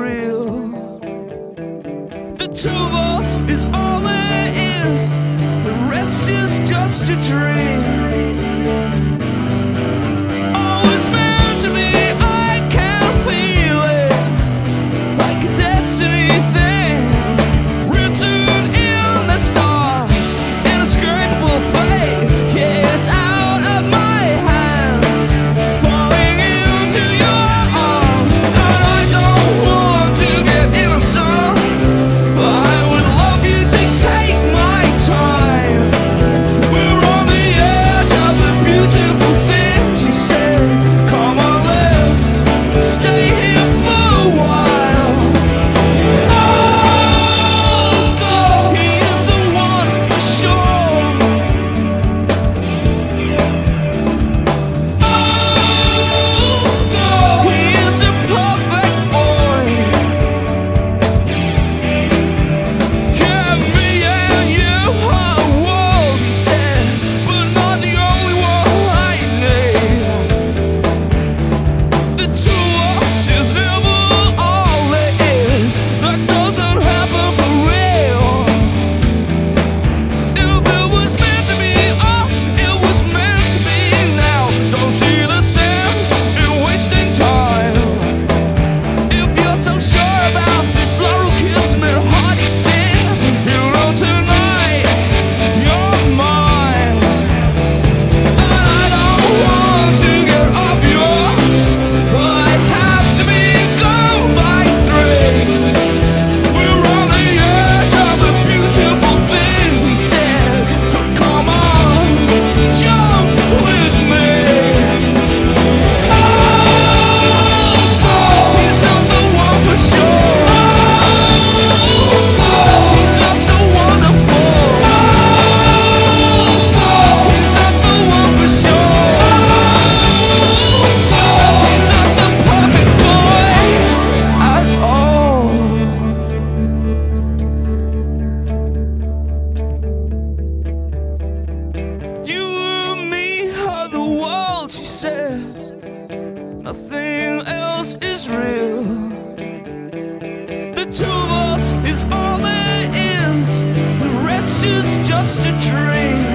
real. The two of us is all there is. The rest is just a dream. She said, nothing else is real. The two of us is all there is. The rest is just a dream.